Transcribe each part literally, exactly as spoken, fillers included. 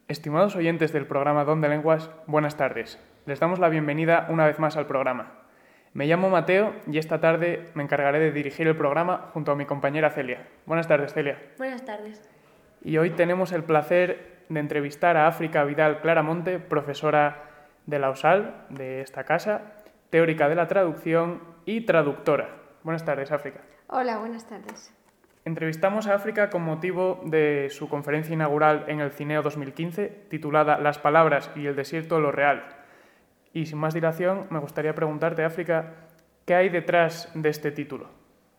Estimados oyentes del programa Don de Lenguas, buenas tardes. Les damos la bienvenida una vez más al programa. Me llamo Mateo y esta tarde me encargaré de dirigir el programa junto a mi compañera Celia. Buenas tardes, Celia. Buenas tardes. Y hoy tenemos el placer de entrevistar a África Vidal Claramonte, profesora de la USAL, de esta casa, teórica de la traducción y traductora. Buenas tardes, África. Hola, buenas tardes. Entrevistamos a África con motivo de su conferencia inaugural en el Cineo dos mil quince, titulada Las palabras y el desierto lo real. Y sin más dilación, me gustaría preguntarte, África, ¿qué hay detrás de este título?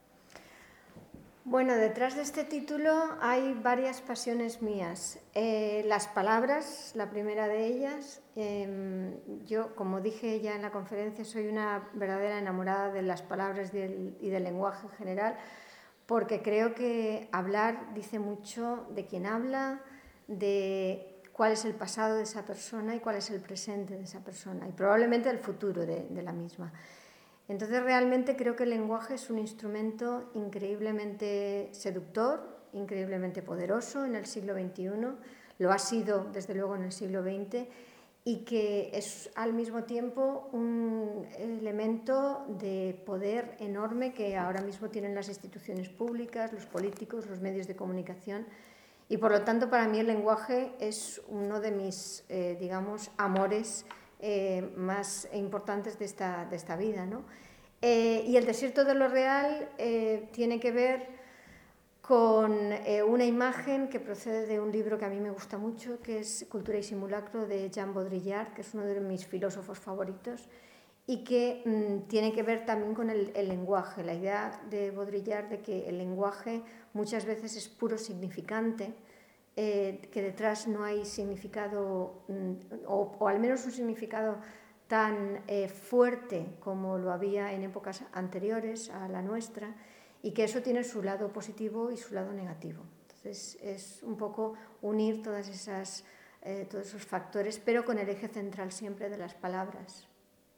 Bueno, detrás de este título hay varias pasiones mías. Eh, las palabras, la primera de ellas. Eh, yo, como dije ya en la conferencia, soy una verdadera enamorada de las palabras y del, y del lenguaje en general, porque creo que hablar dice mucho de quién habla, de cuál es el pasado de esa persona y cuál es el presente de esa persona y probablemente el futuro de, de la misma. Entonces realmente creo que el lenguaje es un instrumento increíblemente seductor, increíblemente poderoso en el siglo veintiuno, lo ha sido desde luego en el siglo veinte, y que es al mismo tiempo un elemento de poder enorme que ahora mismo tienen las instituciones públicas, los políticos, los medios de comunicación, y por lo tanto para mí el lenguaje es uno de mis, eh, digamos, amores eh, más importantes de esta, de esta vida, ¿no? Eh, y el desierto de lo real eh, tiene que ver con eh, una imagen que procede de un libro que a mí me gusta mucho, que es Cultura y Simulacro, de Jean Baudrillard, que es uno de mis filósofos favoritos, y que mmm, tiene que ver también con el, el lenguaje, la idea de Baudrillard de que el lenguaje muchas veces es puro significante, eh, que detrás no hay significado, mmm, o, o al menos un significado tan eh, fuerte como lo había en épocas anteriores a la nuestra, y que eso tiene su lado positivo y su lado negativo. Entonces es un poco unir todas esas, eh, todos esos factores, pero con el eje central siempre de las palabras.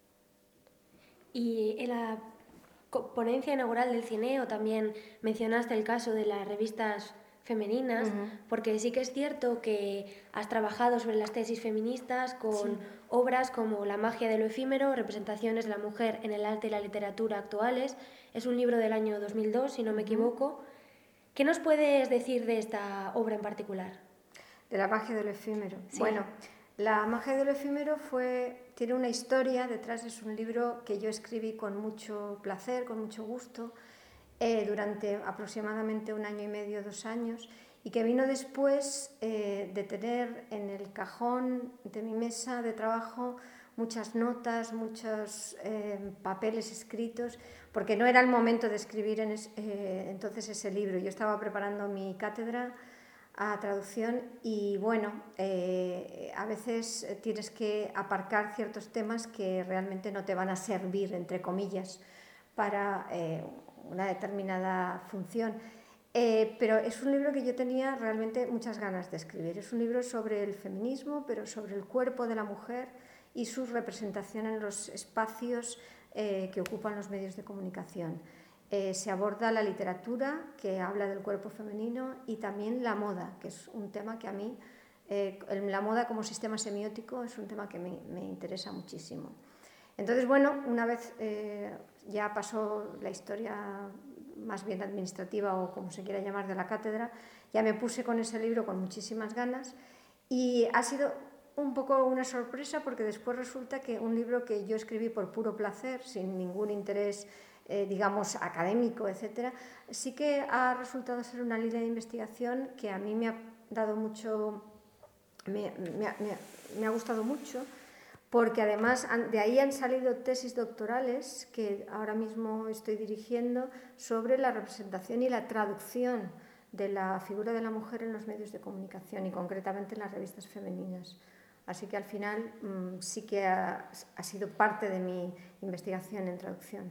Y en la ponencia inaugural del Cineo también mencionaste el caso de las revistas femeninas, uh-huh. porque sí que es cierto que has trabajado sobre las tesis feministas con sí. obras como La magia de lo efímero, representaciones de la mujer en el arte y la literatura actuales. Es un libro del año dos mil dos, si no me uh-huh. equivoco. ¿Qué nos puedes decir de esta obra en particular? De La magia de lo efímero. Sí. Bueno, La magia de lo efímero fue, tiene una historia detrás, es un libro que yo escribí con mucho placer, con mucho gusto, Eh, durante aproximadamente un año y medio, dos años, y que vino después eh, de tener en el cajón de mi mesa de trabajo muchas notas, muchos eh, papeles escritos, porque no era el momento de escribir en es, eh, entonces ese libro. Yo estaba preparando mi cátedra a traducción y bueno, eh, a veces tienes que aparcar ciertos temas que realmente no te van a servir, entre comillas, para eh, una determinada función. Eh, pero es un libro que yo tenía realmente muchas ganas de escribir. Es un libro sobre el feminismo, pero sobre el cuerpo de la mujer y su representación en los espacios eh, que ocupan los medios de comunicación. Eh, se aborda la literatura, que habla del cuerpo femenino, y también la moda, que es un tema que a mí, eh, la moda como sistema semiótico, es un tema que me, me interesa muchísimo. Entonces, bueno, una vez eh, ya pasó la historia más bien administrativa o como se quiera llamar de la cátedra, ya me puse con ese libro con muchísimas ganas y ha sido un poco una sorpresa porque después resulta que un libro que yo escribí por puro placer, sin ningún interés, eh, digamos, académico, etcétera, sí que ha resultado ser una línea de investigación que a mí me ha dado mucho, me, me, me, me ha gustado mucho, porque además de ahí han salido tesis doctorales que ahora mismo estoy dirigiendo sobre la representación y la traducción de la figura de la mujer en los medios de comunicación y concretamente en las revistas femeninas. Así que al final mmm, sí que ha, ha sido parte de mi investigación en traducción.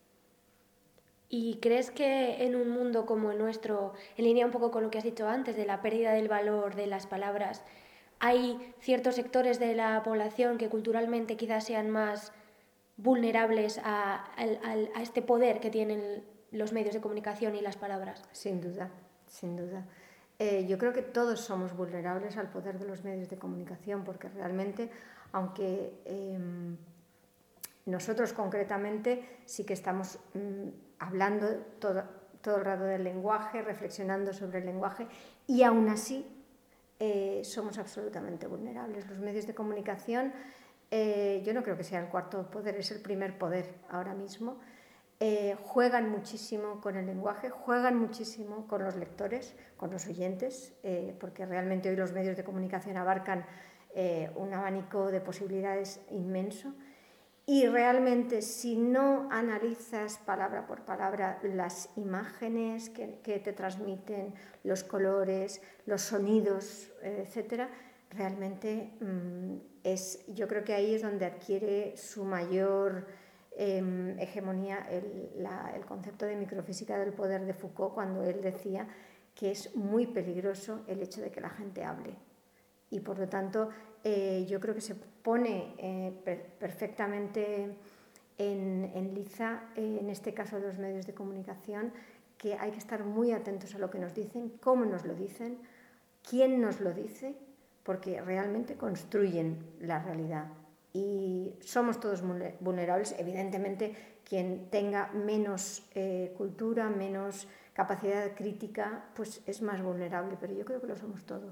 ¿Y crees que en un mundo como el nuestro, en línea un poco con lo que has dicho antes, de la pérdida del valor de las palabras, hay ciertos sectores de la población que culturalmente quizás sean más vulnerables a, a, a este poder que tienen los medios de comunicación y las palabras? Sin duda, sin duda. Eh, yo creo que todos somos vulnerables al poder de los medios de comunicación, porque realmente, aunque eh, nosotros concretamente sí que estamos mmm, hablando todo, todo el rato del lenguaje, reflexionando sobre el lenguaje, y aún así eh, somos absolutamente vulnerables. Los medios de comunicación, eh, yo no creo que sea el cuarto poder, es el primer poder ahora mismo. Eh, juegan muchísimo con el lenguaje, juegan muchísimo con los lectores, con los oyentes, eh, porque realmente hoy los medios de comunicación abarcan eh, un abanico de posibilidades inmenso. Y realmente, si no analizas palabra por palabra las imágenes que, que te transmiten, los colores, los sonidos, etcétera, realmente mmm, es, yo creo que ahí es donde adquiere su mayor eh, hegemonía el, la, el concepto de microfísica del poder de Foucault, cuando él decía que es muy peligroso el hecho de que la gente hable. Y por lo tanto, eh, yo creo que se pone eh, per perfectamente en, en liza, eh, en este caso de los medios de comunicación, que hay que estar muy atentos a lo que nos dicen, cómo nos lo dicen, quién nos lo dice, porque realmente construyen la realidad. Y somos todos vulnerables, evidentemente quien tenga menos eh, cultura, menos capacidad crítica, pues es más vulnerable, pero yo creo que lo somos todos.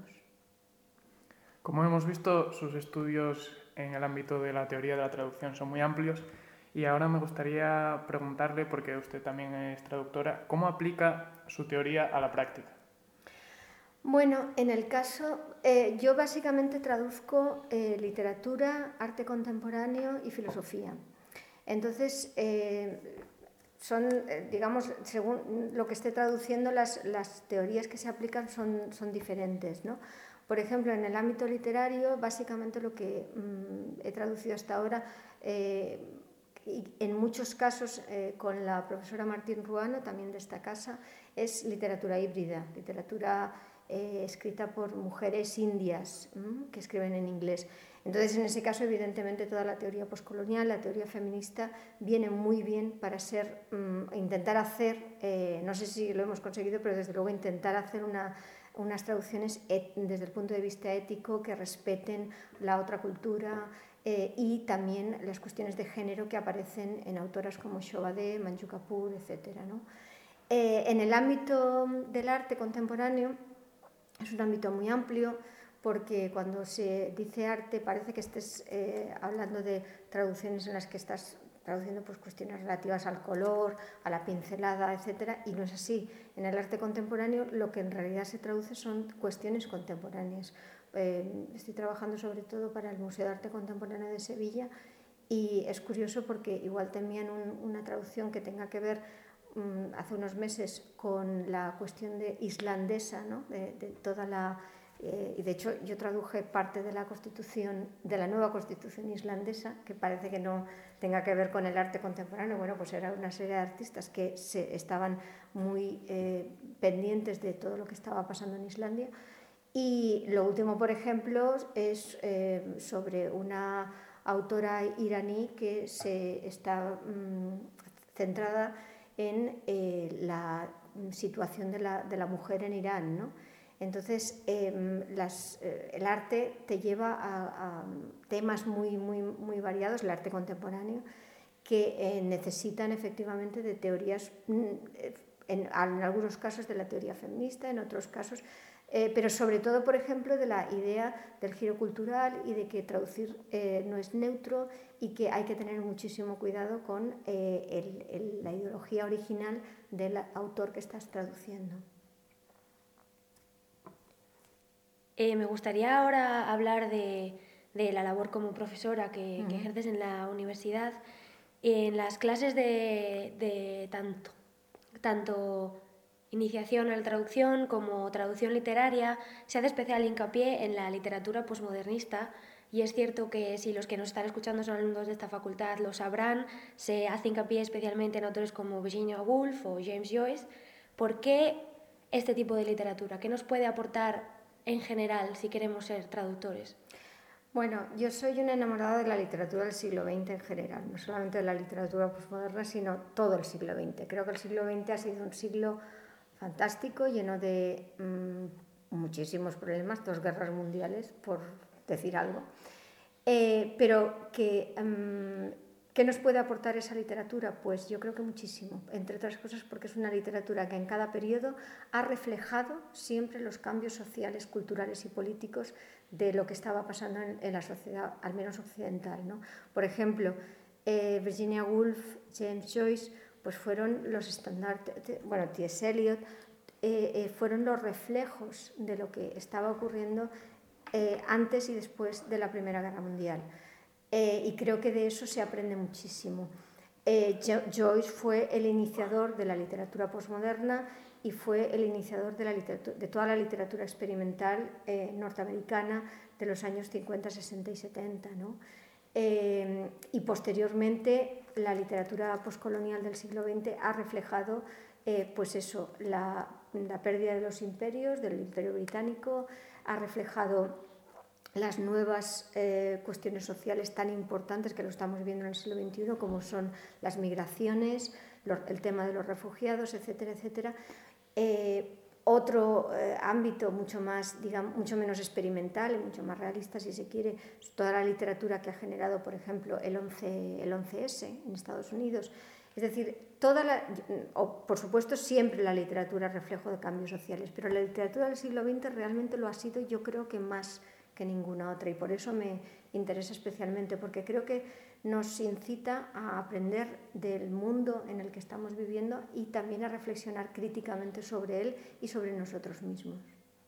Como hemos visto, sus estudios en el ámbito de la teoría de la traducción son muy amplios y ahora me gustaría preguntarle, porque usted también es traductora, ¿cómo aplica su teoría a la práctica? Bueno, en el caso, eh, yo básicamente traduzco eh, literatura, arte contemporáneo y filosofía. Entonces, eh, son, eh, digamos, según lo que esté traduciendo, las, las teorías que se aplican son, son diferentes, ¿no? Por ejemplo, en el ámbito literario, básicamente lo que mmm, he traducido hasta ahora, eh, y en muchos casos eh, con la profesora Martín Ruano, también de esta casa, es literatura híbrida, literatura eh, escrita por mujeres indias mmm, que escriben en inglés. Entonces, en ese caso, evidentemente, toda la teoría postcolonial, la teoría feminista, viene muy bien para ser, mmm, intentar hacer, eh, no sé si lo hemos conseguido, pero desde luego intentar hacer una... unas traducciones et, desde el punto de vista ético que respeten la otra cultura eh, y también las cuestiones de género que aparecen en autoras como Shobhadeh, Manju Kapoor, etcétera, ¿no? Eh, en el ámbito del arte contemporáneo es un ámbito muy amplio porque cuando se dice arte parece que estés eh, hablando de traducciones en las que estás traduciendo pues, cuestiones relativas al color, a la pincelada, etcétera, y no es así. En el arte contemporáneo lo que en realidad se traduce son cuestiones contemporáneas. Eh, estoy trabajando sobre todo para el Museo de Arte Contemporáneo de Sevilla y es curioso porque igual tenían un, una traducción que tenga que ver um, hace unos meses con la cuestión de islandesa, ¿no? de, de toda la... Eh, y de hecho yo traduje parte de la constitución, de la nueva constitución islandesa, que parece que no tenga que ver con el arte contemporáneo. Bueno, pues era una serie de artistas que se, estaban muy eh, pendientes de todo lo que estaba pasando en Islandia. Y lo último, por ejemplo, es eh, sobre una autora iraní que se está mmm, centrada en eh, la situación de la, de la mujer en Irán, ¿no? Entonces, eh, las, eh, el arte te lleva a, a temas muy, muy, muy variados, el arte contemporáneo, que eh, necesitan efectivamente de teorías, en, en algunos casos de la teoría feminista, en otros casos, eh, pero sobre todo, por ejemplo, de la idea del giro cultural y de que traducir eh, no es neutro y que hay que tener muchísimo cuidado con eh, el, el, la ideología original del autor que estás traduciendo. Eh, me gustaría ahora hablar de, de la labor como profesora que, uh-huh. que ejerces en la universidad. En las clases de, de tanto, tanto iniciación a la traducción como traducción literaria se hace especial hincapié en la literatura posmodernista, y es cierto que si los que nos están escuchando son alumnos de esta facultad lo sabrán, se hace hincapié especialmente en autores como Virginia Woolf o James Joyce. ¿Por qué este tipo de literatura? ¿Qué nos puede aportar en general si queremos ser traductores? Bueno, yo soy una enamorada de la literatura del siglo veinte en general, no solamente de la literatura posmoderna, sino todo el siglo veinte. Creo que el siglo veinte ha sido un siglo fantástico, lleno de mmm, muchísimos problemas, dos guerras mundiales, por decir algo. Eh, pero que, um, ¿qué nos puede aportar esa literatura? Pues yo creo que muchísimo, entre otras cosas porque es una literatura que en cada periodo ha reflejado siempre los cambios sociales, culturales y políticos de lo que estaba pasando en, en la sociedad, al menos occidental, ¿no? Por ejemplo, eh, Virginia Woolf, James Joyce, pues fueron los estandartes, bueno, T S Eliot, eh, eh, fueron los reflejos de lo que estaba ocurriendo eh, antes y después de la Primera Guerra Mundial. Eh, y creo que de eso se aprende muchísimo. Eh, Joyce fue el iniciador de la literatura posmoderna y fue el iniciador de, la de toda la literatura experimental eh, norteamericana de los años cincuenta, sesenta y setenta, ¿no? Eh, y posteriormente la literatura postcolonial del siglo veinte ha reflejado eh, pues eso, la, la pérdida de los imperios, del imperio británico, ha reflejado las nuevas eh, cuestiones sociales tan importantes que lo estamos viendo en el siglo veintiuno, como son las migraciones, los, el tema de los refugiados, etcétera, etcétera. Eh, otro eh, ámbito mucho, más, digamos, mucho menos experimental y mucho más realista, si se quiere, es toda la literatura que ha generado, por ejemplo, el once ese en Estados Unidos. Es decir, toda la, o, por supuesto, siempre la literatura es reflejo de cambios sociales, pero la literatura del siglo veinte realmente lo ha sido, yo creo que más que ninguna otra, y por eso me interesa especialmente, porque creo que nos incita a aprender del mundo en el que estamos viviendo y también a reflexionar críticamente sobre él y sobre nosotros mismos.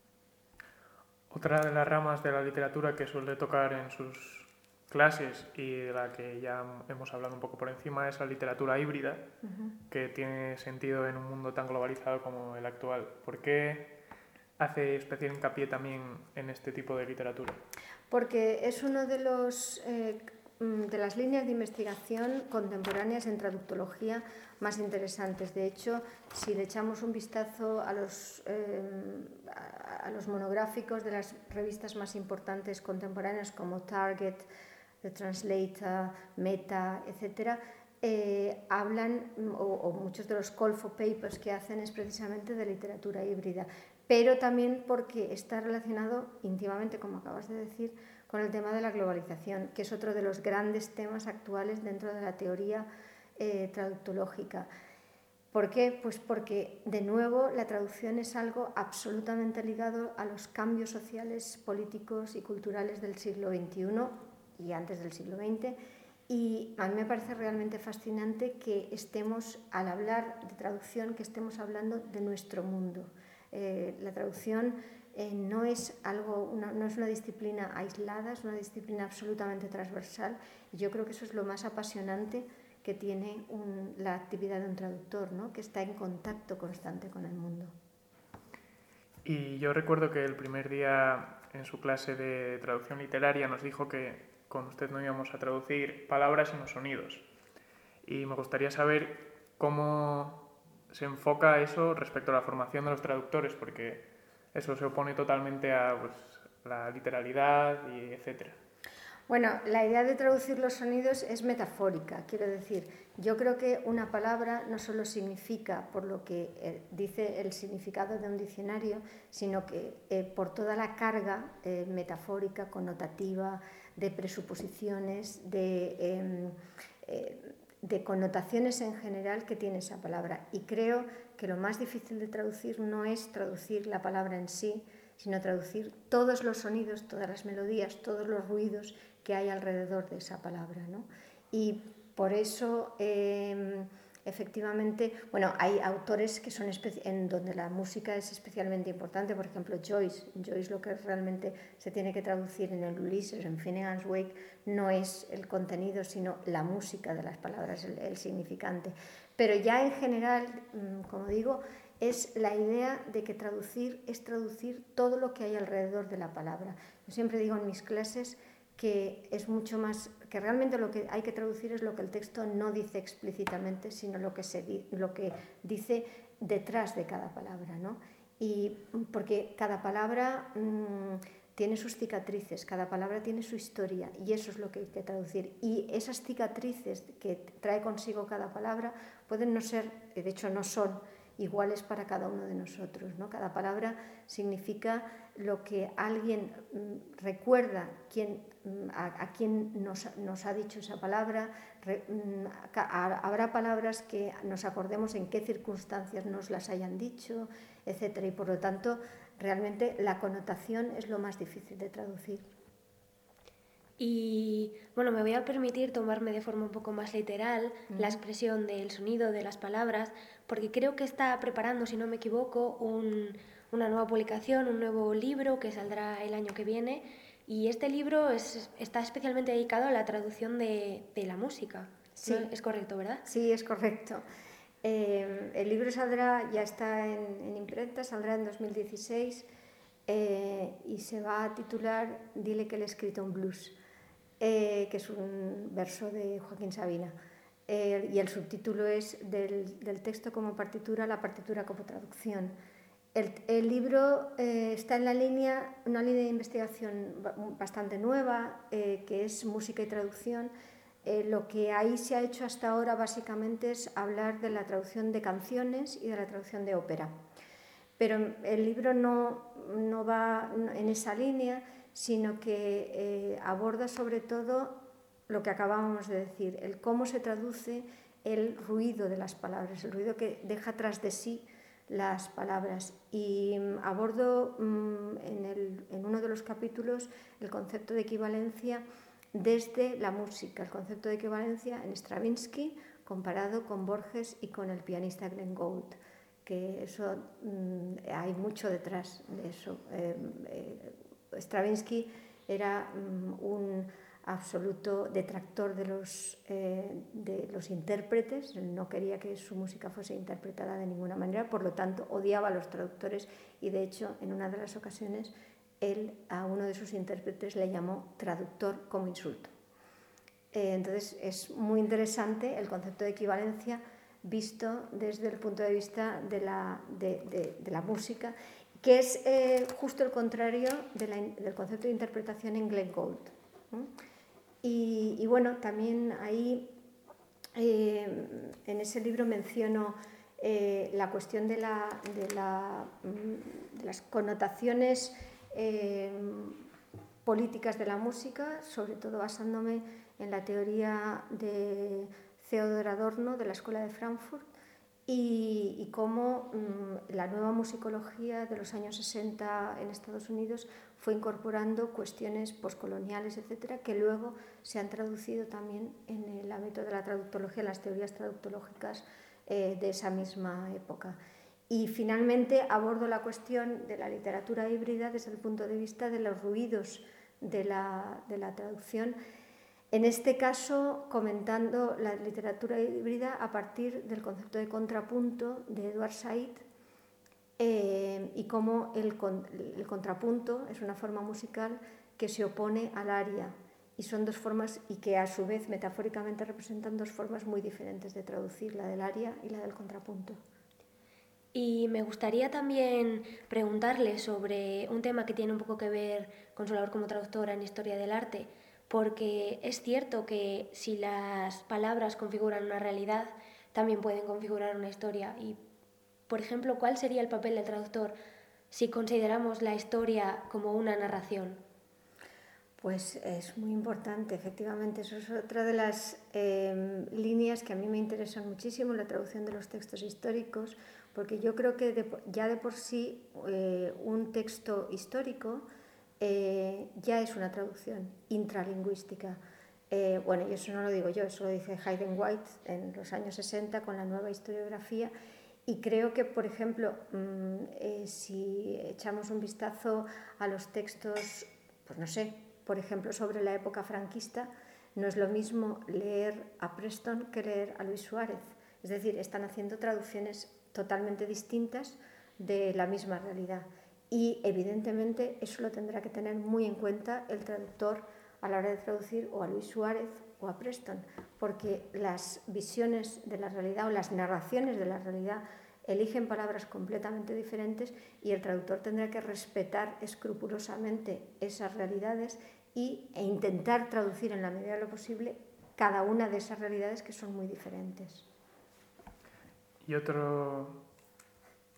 Otra de las ramas de la literatura que suele tocar en sus clases y de la que ya hemos hablado un poco por encima es la literatura híbrida, uh-huh. que tiene sentido en un mundo tan globalizado como el actual. ¿Por qué hace especial hincapié también en este tipo de literatura? Porque es uno de los eh, de las líneas de investigación contemporáneas en traductología más interesantes. De hecho, si le echamos un vistazo a los, eh, a los monográficos de las revistas más importantes contemporáneas como Target, The Translator, Meta, etcétera, eh, hablan, o, o muchos de los call for papers que hacen es precisamente de literatura híbrida, pero también porque está relacionado íntimamente, como acabas de decir, con el tema de la globalización, que es otro de los grandes temas actuales dentro de la teoría eh, traductológica. ¿Por qué? Pues porque, de nuevo, la traducción es algo absolutamente ligado a los cambios sociales, políticos y culturales del siglo veintiuno y antes del siglo veinte, y a mí me parece realmente fascinante que estemos, al hablar de traducción, que estemos hablando de nuestro mundo. Eh, la traducción eh, no, es algo, una, no es una disciplina aislada, es una disciplina absolutamente transversal, y yo creo que eso es lo más apasionante que tiene un, la actividad de un traductor, ¿no? Que está en contacto constante con el mundo. Y yo recuerdo que el primer día en su clase de traducción literaria nos dijo que con usted no íbamos a traducir palabras sino sonidos. Y me gustaría saber cómo se enfoca eso respecto a la formación de los traductores, porque eso se opone totalmente a pues, la literalidad y etcétera. Bueno, la idea de traducir los sonidos es metafórica, quiero decir, yo creo que una palabra no solo significa por lo que eh, dice el significado de un diccionario, sino que eh, por toda la carga eh, metafórica, connotativa, de presuposiciones, de, eh, eh, de connotaciones en general que tiene esa palabra. Y creo que lo más difícil de traducir no es traducir la palabra en sí, sino traducir todos los sonidos, todas las melodías, todos los ruidos que hay alrededor de esa palabra, ¿no? Y por eso, eh, efectivamente, bueno, hay autores que son en donde la música es especialmente importante, por ejemplo, Joyce. Joyce lo que realmente se tiene que traducir en el Ulises, en Finnegan's Wake, no es el contenido, sino la música de las palabras, el, el significante. Pero ya en general, como digo, es la idea de que traducir es traducir todo lo que hay alrededor de la palabra. Yo siempre digo en mis clases que es mucho más, que realmente lo que hay que traducir es lo que el texto no dice explícitamente, sino lo que, se, lo que dice detrás de cada palabra, ¿no? Y porque cada palabra mmm, tiene sus cicatrices, cada palabra tiene su historia, y eso es lo que hay que traducir. Y esas cicatrices que trae consigo cada palabra pueden no ser, de hecho no son iguales para cada uno de nosotros, ¿no? Cada palabra significa lo que alguien mm, recuerda quién, mm, a, a quién nos, nos ha dicho esa palabra. Re, mm, a, habrá palabras que nos acordemos en qué circunstancias nos las hayan dicho, etcétera. Y por lo tanto, realmente la connotación es lo más difícil de traducir. Y bueno, me voy a permitir tomarme de forma un poco más literal uh-huh. la expresión del sonido de las palabras, porque creo que está preparando, si no me equivoco, un, una nueva publicación, un nuevo libro que saldrá el año que viene. Y este libro es, está especialmente dedicado a la traducción de, de la música. Sí. ¿No? Es correcto, ¿verdad? Sí, es correcto. Eh, el libro saldrá, ya está en, en imprenta, saldrá en dos mil dieciséis eh, y se va a titular Dile que le he escrito un blues. Eh, que es un verso de Joaquín Sabina, eh, y el subtítulo es del, del texto como partitura, la partitura como traducción. El, el libro eh, está en la línea, una línea de investigación bastante nueva, eh, que es música y traducción. Eh, lo que ahí se ha hecho hasta ahora básicamente es hablar de la traducción de canciones y de la traducción de ópera. Pero el libro no, no va en esa línea, sino que eh, aborda sobre todo lo que acabábamos de decir, el cómo se traduce el ruido de las palabras, el ruido que deja tras de sí las palabras. Y um, abordo um, en, el, en uno de los capítulos el concepto de equivalencia desde la música, el concepto de equivalencia en Stravinsky comparado con Borges y con el pianista Glenn Gould, que eso um, hay mucho detrás de eso. Eh, eh, Stravinsky era um, un absoluto detractor de los, eh, de los intérpretes, no quería que su música fuese interpretada de ninguna manera, por lo tanto odiaba a los traductores y de hecho en una de las ocasiones él a uno de sus intérpretes le llamó traductor como insulto. Eh, entonces es muy interesante el concepto de equivalencia visto desde el punto de vista de la, de, de, de la música, que es eh, justo el contrario de la, del concepto de interpretación en Glenn Gould. ¿Mm? Y, y bueno, también ahí eh, en ese libro menciono eh, la cuestión de, la, de, la, de las connotaciones eh, políticas de la música, sobre todo basándome en la teoría de Theodor Adorno de la Escuela de Frankfurt, y, y cómo mmm, la nueva musicología de los años sesenta en Estados Unidos fue incorporando cuestiones poscoloniales, etcétera, que luego se han traducido también en el ámbito de la traductología, las teorías traductológicas eh, de esa misma época. Y finalmente abordo la cuestión de la literatura híbrida desde el punto de vista de los ruidos de la, de la traducción. En este caso, comentando la literatura híbrida a partir del concepto de contrapunto de Edward Said eh, y cómo el, el contrapunto es una forma musical que se opone al aria y son dos formas y que a su vez metafóricamente representan dos formas muy diferentes de traducir, la del aria y la del contrapunto. Y me gustaría también preguntarle sobre un tema que tiene un poco que ver con su labor como traductora en historia del arte, porque es cierto que si las palabras configuran una realidad, también pueden configurar una historia. Y, por ejemplo, ¿cuál sería el papel del traductor si consideramos la historia como una narración? Pues es muy importante, efectivamente. Eso es otra de las eh, líneas que a mí me interesan muchísimo, la traducción de los textos históricos, porque yo creo que de, ya de por sí eh, un texto histórico eh, ya es una traducción intralingüística. Eh, bueno, y eso no lo digo yo, eso lo dice Hayden White en los años sesenta con la nueva historiografía. Y creo que, por ejemplo, mmm, eh, si echamos un vistazo a los textos, pues no sé, por ejemplo, sobre la época franquista, no es lo mismo leer a Preston que leer a Luis Suárez. Es decir, están haciendo traducciones totalmente distintas de la misma realidad. Y, evidentemente, eso lo tendrá que tener muy en cuenta el traductor a la hora de traducir o a Luis Suárez o a Preston, porque las visiones de la realidad o las narraciones de la realidad eligen palabras completamente diferentes y el traductor tendrá que respetar escrupulosamente esas realidades y, e intentar traducir en la medida de lo posible cada una de esas realidades que son muy diferentes. Y otro,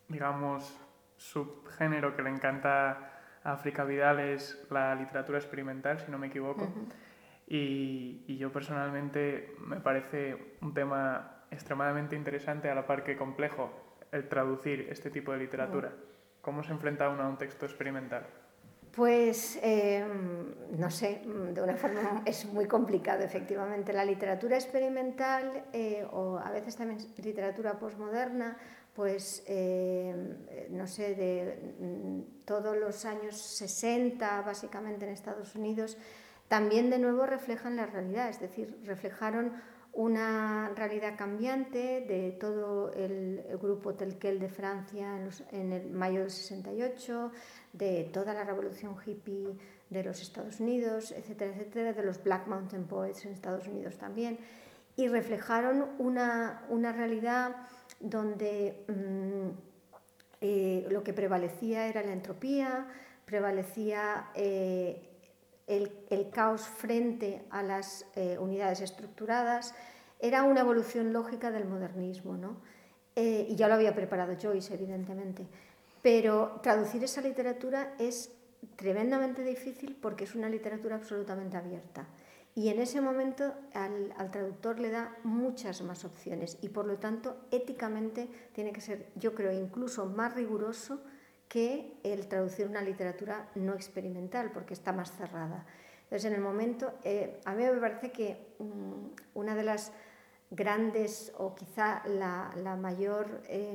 digamos, subgénero que le encanta a África Vidal es la literatura experimental, si no me equivoco. Uh-huh. y, y yo personalmente me parece un tema extremadamente interesante, a la par que complejo, el traducir este tipo de literatura. Uh-huh. ¿Cómo se enfrenta uno a un texto experimental? Pues, eh, no sé, de una forma es muy complicado, efectivamente. La literatura experimental, eh, o a veces también literatura posmoderna, pues, eh, no sé, de todos los años sesenta, básicamente en Estados Unidos, también de nuevo reflejan la realidad, es decir, reflejaron una realidad cambiante de todo el, el grupo Tel Quel de Francia en, los, en el mayo del sesenta y ocho, de toda la revolución hippie de los Estados Unidos, etcétera, etcétera, de los Black Mountain Poets en Estados Unidos también, y reflejaron una, una realidad donde mmm, eh, lo que prevalecía era la entropía, prevalecía eh, el, el caos frente a las eh, unidades estructuradas. Era una evolución lógica del modernismo, ¿no? Eh, y ya lo había preparado Joyce, evidentemente. Pero traducir esa literatura es tremendamente difícil porque es una literatura absolutamente abierta. Y en ese momento al, al traductor le da muchas más opciones y por lo tanto éticamente tiene que ser, yo creo, incluso más riguroso que el traducir una literatura no experimental porque está más cerrada. Entonces en el momento, eh, a mí me parece que um, una de las grandes o quizá la, la mayor eh,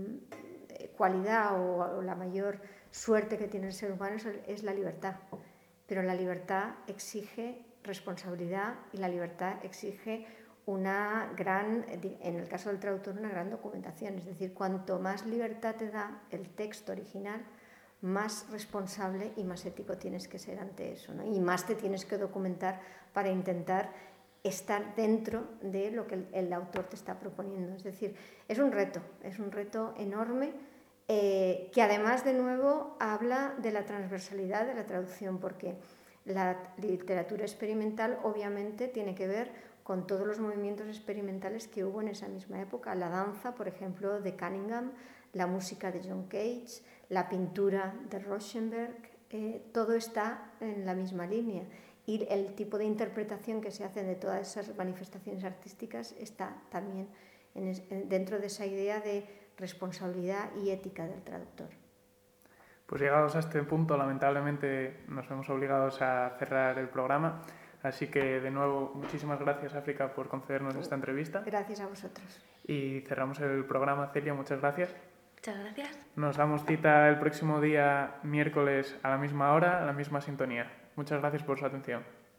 cualidad o, o la mayor suerte que tiene el ser humano es, es la libertad, pero la libertad exige responsabilidad y la libertad exige una gran, en el caso del traductor, una gran documentación. Es decir, cuanto más libertad te da el texto original, más responsable y más ético tienes que ser ante eso, ¿no? Y más te tienes que documentar para intentar estar dentro de lo que el, el autor te está proponiendo. Es decir, es un reto, es un reto enorme eh, que además, de nuevo, habla de la transversalidad de la traducción, porque la literatura experimental obviamente tiene que ver con todos los movimientos experimentales que hubo en esa misma época. La danza, por ejemplo, de Cunningham, la música de John Cage, la pintura de Rauschenberg, eh, todo está en la misma línea. Y el tipo de interpretación que se hace de todas esas manifestaciones artísticas está también en es, en, dentro de esa idea de responsabilidad y ética del traductor. Pues llegados a este punto, lamentablemente nos vemos obligados a cerrar el programa. Así que, de nuevo, muchísimas gracias, África, por concedernos esta entrevista. Gracias a vosotros. Y cerramos el programa. Celia, muchas gracias. Muchas gracias. Nos damos cita el próximo día, miércoles, a la misma hora, a la misma sintonía. Muchas gracias por su atención.